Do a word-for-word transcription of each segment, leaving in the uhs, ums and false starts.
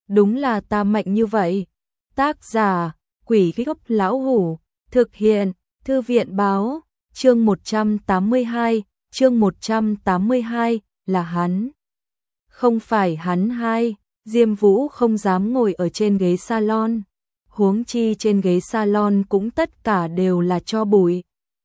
đúng là ta mạnh như vậy. Tác giả, Quỷ Gốc Lão Hủ, thực hiện, Thư viện báo, chương một trăm tám mươi hai, chương một trăm tám mươi hai, là hắn. Không phải hắn hai, Diêm Vũ không dám ngồi ở trên ghế salon, huống chi trên ghế salon cũng tất cả đều là tro bụi.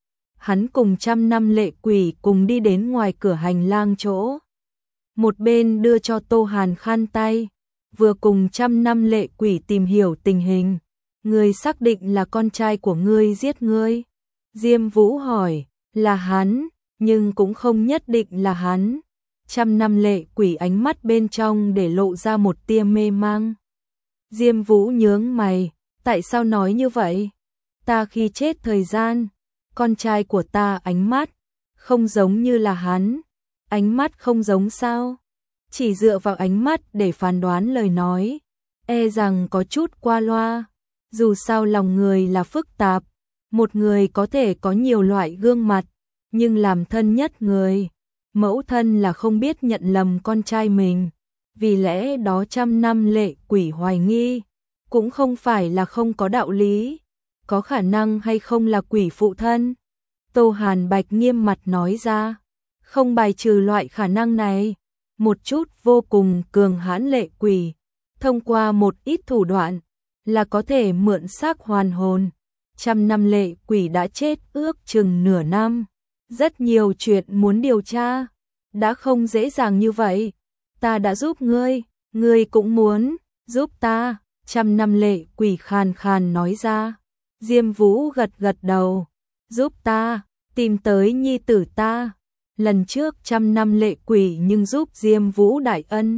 Hắn cùng trăm năm lệ quỷ cùng đi đến ngoài cửa hành lang chỗ. Một bên đưa cho Tô Hàn khăn tay, vừa cùng trăm năm lệ quỷ tìm hiểu tình hình. Ngươi xác định là con trai của ngươi giết ngươi? Diêm Vũ hỏi, là hắn, nhưng cũng không nhất định là hắn. Trăm năm lệ quỷ ánh mắt bên trong để lộ ra một tia mê mang. Diêm Vũ nhướng mày, tại sao nói như vậy? Ta khi chết thời gian, con trai của ta ánh mắt không giống như là hắn. Ánh mắt không giống sao? Chỉ dựa vào ánh mắt để phán đoán lời nói, e rằng có chút qua loa. Dù sao lòng người là phức tạp, một người có thể có nhiều loại gương mặt, nhưng làm thân nhất người, mẫu thân là không biết nhận lầm con trai mình. Vì lẽ đó trăm năm lệ quỷ hoài nghi, cũng không phải là không có đạo lý. Có khả năng hay không là quỷ phụ thân? Tô Hàn Bạch nghiêm mặt nói ra, không bài trừ loại khả năng này. Một chút vô cùng cường hãn lệ quỷ, thông qua một ít thủ đoạn, là có thể mượn xác hoàn hồn. Trăm năm lệ quỷ đã chết ước chừng nửa năm. Rất nhiều chuyện muốn điều tra, đã không dễ dàng như vậy. Ta đã giúp ngươi, ngươi cũng muốn giúp ta. Trăm năm lệ quỷ khàn khàn nói ra. Diêm Vũ gật gật đầu, giúp ta, tìm tới nhi tử ta. Lần trước trăm năm lệ quỷ nhưng giúp Diêm Vũ đại ân,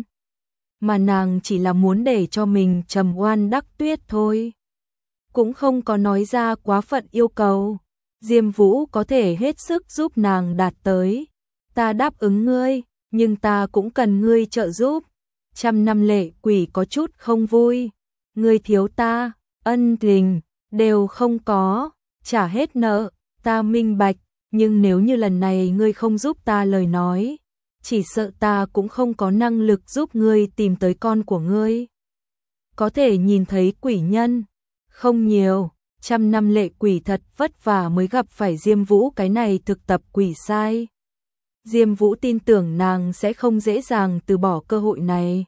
mà nàng chỉ là muốn để cho mình trầm oan đắc tuyết thôi, cũng không có nói ra quá phận yêu cầu. Diêm Vũ có thể hết sức giúp nàng đạt tới. Ta đáp ứng ngươi, nhưng ta cũng cần ngươi trợ giúp. Trăm năm lệ quỷ có chút không vui. Ngươi thiếu ta, ân tình đều không có, trả hết nợ, ta minh bạch. Nhưng nếu như lần này ngươi không giúp ta lời nói, chỉ sợ ta cũng không có năng lực giúp ngươi tìm tới con của ngươi. Có thể nhìn thấy quỷ nhân, không nhiều. Trăm năm lệ quỷ thật vất vả mới gặp phải Diêm Vũ cái này thực tập quỷ sai. Diêm Vũ tin tưởng nàng sẽ không dễ dàng từ bỏ cơ hội này.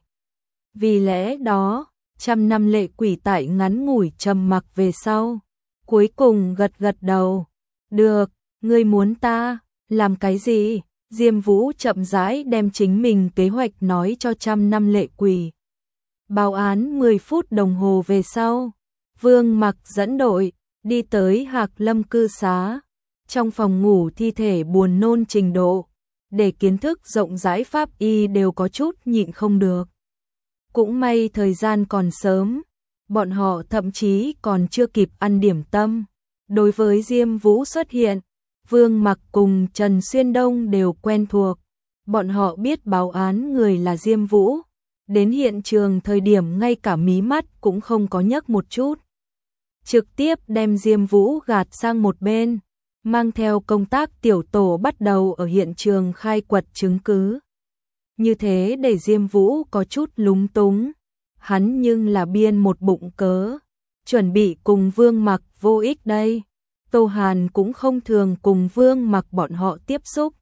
Vì lẽ đó, trăm năm lệ quỷ tại ngắn ngủi trầm mặc về sau, cuối cùng gật gật đầu. Được, ngươi muốn ta làm cái gì? Diêm Vũ chậm rãi đem chính mình kế hoạch nói cho trăm năm lệ quỷ. Báo án mười phút đồng hồ về sau, Vương Mặc dẫn đội đi tới Hạc Lâm cư xá. Trong phòng ngủ thi thể buồn nôn trình độ, để kiến thức rộng rãi pháp y đều có chút nhịn không được. Cũng may thời gian còn sớm, bọn họ thậm chí còn chưa kịp ăn điểm tâm. Đối với Diêm Vũ xuất hiện, Vương Mặc cùng Trần Xuyên Đông đều quen thuộc. Bọn họ biết báo án người là Diêm Vũ. Đến hiện trường thời điểm ngay cả mí mắt cũng không có nhấc một chút. Trực tiếp đem Diêm Vũ gạt sang một bên, mang theo công tác tiểu tổ bắt đầu ở hiện trường khai quật chứng cứ. Như thế để Diêm Vũ có chút lúng túng. Hắn nhưng là biên một bụng cớ, chuẩn bị cùng Vương Mặc vô ích đây. Tô Hàn cũng không thường cùng Vương Mặc bọn họ tiếp xúc.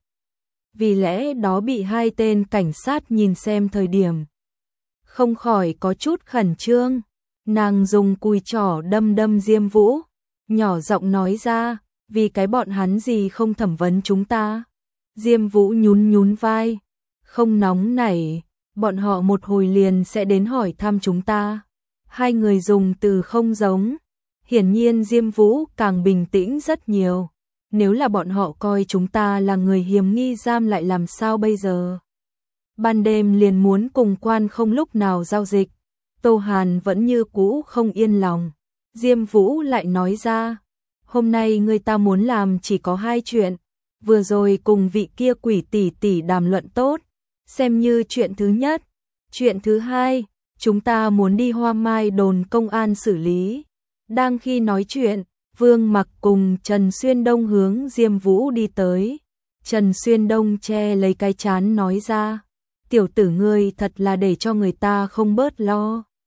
Vì lẽ đó bị hai tên cảnh sát nhìn xem thời điểm, không khỏi có chút khẩn trương. Nàng dùng cùi trỏ đâm đâm Diêm Vũ, nhỏ giọng nói ra, vì cái bọn hắn gì không thẩm vấn chúng ta. Diêm Vũ nhún nhún vai, không nóng nảy, bọn họ một hồi liền sẽ đến hỏi thăm chúng ta. Hai người dùng từ không giống. Hiển nhiên Diêm Vũ càng bình tĩnh rất nhiều. Nếu là bọn họ coi chúng ta là người hiểm nghi giam lại làm sao bây giờ? Ban đêm liền muốn cùng quan không lúc nào giao dịch. Tô Hàn vẫn như cũ không yên lòng. Diêm Vũ lại nói ra, hôm nay người ta muốn làm chỉ có hai chuyện. Vừa rồi cùng vị kia quỷ tỷ tỷ đàm luận tốt, xem như chuyện thứ nhất. Chuyện thứ hai, chúng ta muốn đi Hoa Mai đồn công an xử lý. Đang khi nói chuyện, Vương Mặc cùng Trần Xuyên Đông hướng Diêm Vũ đi tới. Trần Xuyên Đông che lấy cái trán nói ra, tiểu tử ngươi thật là để cho người ta không bớt lo.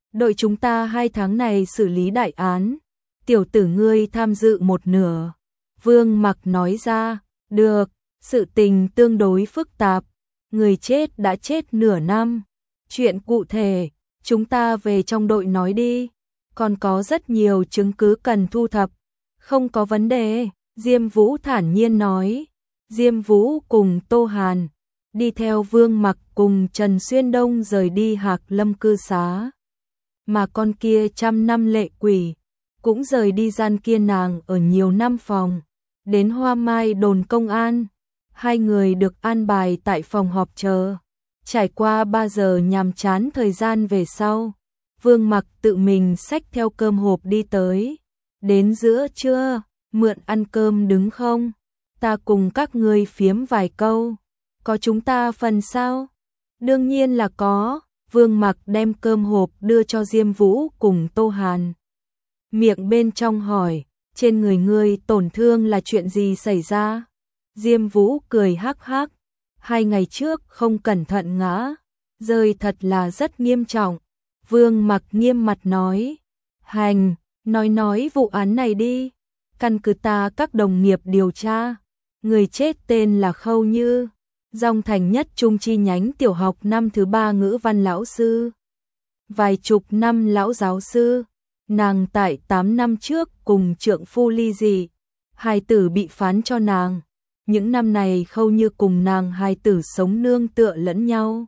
Đội chúng ta hai tháng này xử lý đại án, tiểu tử ngươi tham dự một nửa. Vương Mặc nói ra, được, sự tình tương đối phức tạp, người chết đã chết nửa năm. Chuyện cụ thể, chúng ta về trong đội nói đi, còn có rất nhiều chứng cứ cần thu thập. Không có vấn đề, Diêm Vũ thản nhiên nói. Diêm Vũ cùng Tô Hàn đi theo Vương Mặc cùng Trần Xuyên Đông rời đi Hạc Lâm cư xá. Mà con kia trăm năm lệ quỷ cũng rời đi gian kia nàng ở nhiều năm phòng, đến Hoa Mai đồn công an. Hai người được an bài tại phòng họp chờ. Trải qua ba giờ nhàm chán thời gian về sau, Vương Mặc tự mình xách theo cơm hộp đi tới. Đến giữa trưa, mượn ăn cơm đứng không? Ta cùng các ngươi phiếm vài câu. Có chúng ta phần sao? Đương nhiên là có. Vương Mặc đem cơm hộp đưa cho Diêm Vũ cùng Tô Hàn. Miệng bên trong hỏi, trên người ngươi tổn thương là chuyện gì xảy ra? Diêm Vũ cười hắc hắc, hai ngày trước không cẩn thận ngã, rơi thật là rất nghiêm trọng. Vương Mặc nghiêm mặt nói, hành, nói nói vụ án này đi, căn cứ ta các đồng nghiệp điều tra, người chết tên là Khâu Như, Dòng Thành Nhất Trung chi nhánh tiểu học năm thứ ba ngữ văn lão sư, vài chục năm lão giáo sư. Nàng tại tám năm trước cùng trượng phu ly dị, hài tử bị phán cho nàng. Những năm này Khâu Như cùng nàng hài tử sống nương tựa lẫn nhau.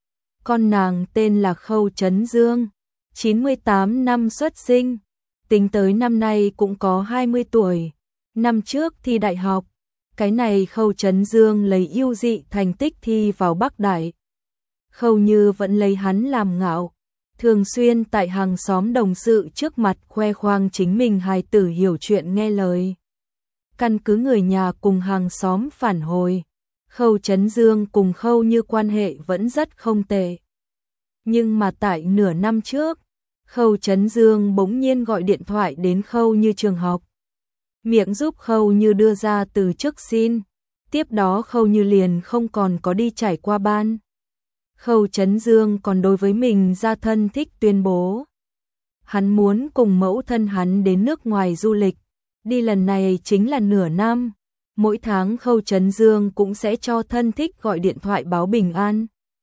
Con nàng tên là Khâu Trấn Dương, chín mươi tám năm xuất sinh, tính tới năm nay cũng có hai mươi tuổi. Năm trước thi đại học, cái này Khâu Trấn Dương lấy ưu dị thành tích thi vào Bắc Đại. Khâu Như vẫn lấy hắn làm ngạo, thường xuyên tại hàng xóm đồng sự trước mặt khoe khoang chính mình hài tử hiểu chuyện nghe lời. Căn cứ người nhà cùng hàng xóm phản hồi, Khâu Trấn Dương cùng Khâu Như quan hệ vẫn rất không tệ. Nhưng mà tại nửa năm trước, Khâu Trấn Dương bỗng nhiên gọi điện thoại đến Khâu Như trường học, miệng giúp Khâu Như đưa ra từ chức xin. Tiếp đó Khâu Như liền không còn có đi trải qua ban. Khâu Trấn Dương còn đối với mình ra thân thích tuyên bố, hắn muốn cùng mẫu thân hắn đến nước ngoài du lịch, đi lần này chính là nửa năm. Mỗi tháng Khâu Trấn Dương cũng sẽ cho thân thích gọi điện thoại báo bình an.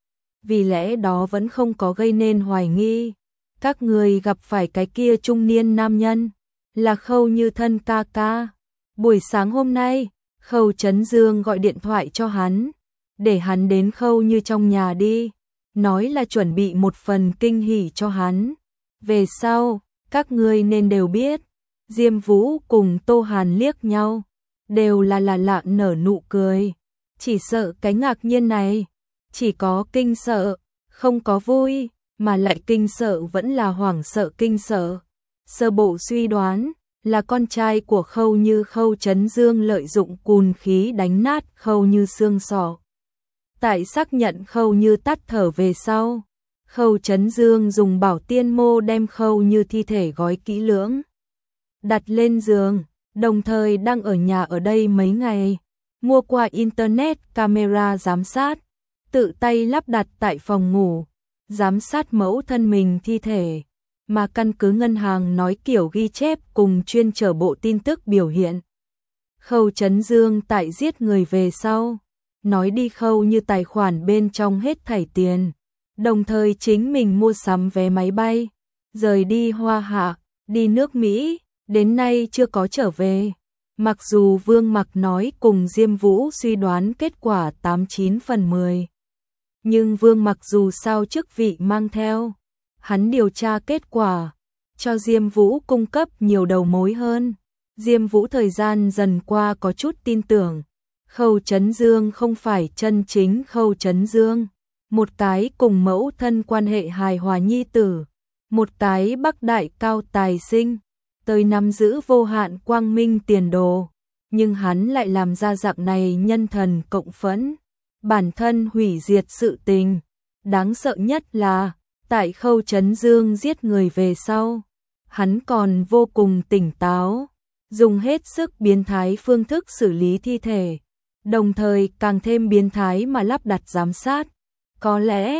Vì lẽ đó vẫn không có gây nên hoài nghi. Các người gặp phải cái kia trung niên nam nhân, là Khâu Như thân ca ca. Buổi sáng hôm nay, Khâu Trấn Dương gọi điện thoại cho hắn, để hắn đến Khâu Như trong nhà đi, nói là chuẩn bị một phần kinh hỉ cho hắn. Về sau, các ngươi nên đều biết. Diêm Vũ cùng Tô Hàn liếc nhau, đều là là lạ nở nụ cười. Chỉ sợ cái ngạc nhiên này, chỉ có kinh sợ, không có vui, mà lại kinh sợ vẫn là hoảng sợ kinh sợ. Sơ bộ suy đoán là con trai của Khâu Như Khâu Trấn Dương lợi dụng cùn khí đánh nát Khâu Như xương sọ. Tại xác nhận Khâu Như tắt thở về sau, Khâu Trấn Dương dùng bảo tiên mô đem Khâu Như thi thể gói kỹ lưỡng, đặt lên giường, đồng thời đang ở nhà ở đây mấy ngày, mua qua internet camera giám sát, tự tay lắp đặt tại phòng ngủ, giám sát mẫu thân mình thi thể, mà căn cứ ngân hàng nói kiểu ghi chép cùng chuyên trở bộ tin tức biểu hiện. Khâu Trấn Dương tại giết người về sau, nói đi Khâu Như tài khoản bên trong hết thảy tiền, đồng thời chính mình mua sắm vé máy bay, rời đi Hoa Hạ, đi nước Mỹ, đến nay chưa có trở về. Mặc dù Vương Mặc nói cùng Diêm Vũ suy đoán kết quả tám chín phần mười, nhưng Vương Mặc dù sao chức vị mang theo, hắn điều tra kết quả, cho Diêm Vũ cung cấp nhiều đầu mối hơn. Diêm Vũ thời gian dần qua có chút tin tưởng, Khâu Trấn Dương không phải chân chính Khâu Trấn Dương, một cái cùng mẫu thân quan hệ hài hòa nhi tử, một cái Bắc Đại cao tài sinh, tới nắm giữ vô hạn quang minh tiền đồ, nhưng hắn lại làm ra dạng này nhân thần cộng phẫn, bản thân hủy diệt sự tình. Đáng sợ nhất là, tại Khâu Trấn Dương giết người về sau, hắn còn vô cùng tỉnh táo, dùng hết sức biến thái phương thức xử lý thi thể, đồng thời càng thêm biến thái mà lắp đặt giám sát. Có lẽ,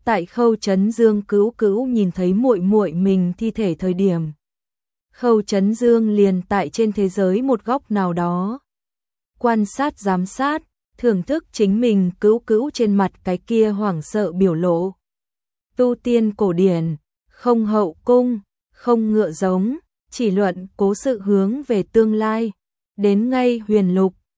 tại Khâu Chấn Dương cứu cứu nhìn thấy muội muội mình thi thể thời điểm. Khâu Chấn Dương liền tại trên thế giới một góc nào đó. Quan sát giám sát, thưởng thức chính mình cứu cứu trên mặt cái kia hoảng sợ biểu lộ. Tu tiên cổ điển, không hậu cung, không ngựa giống, chỉ luận cố sự hướng về tương lai. Đến ngay huyền lục,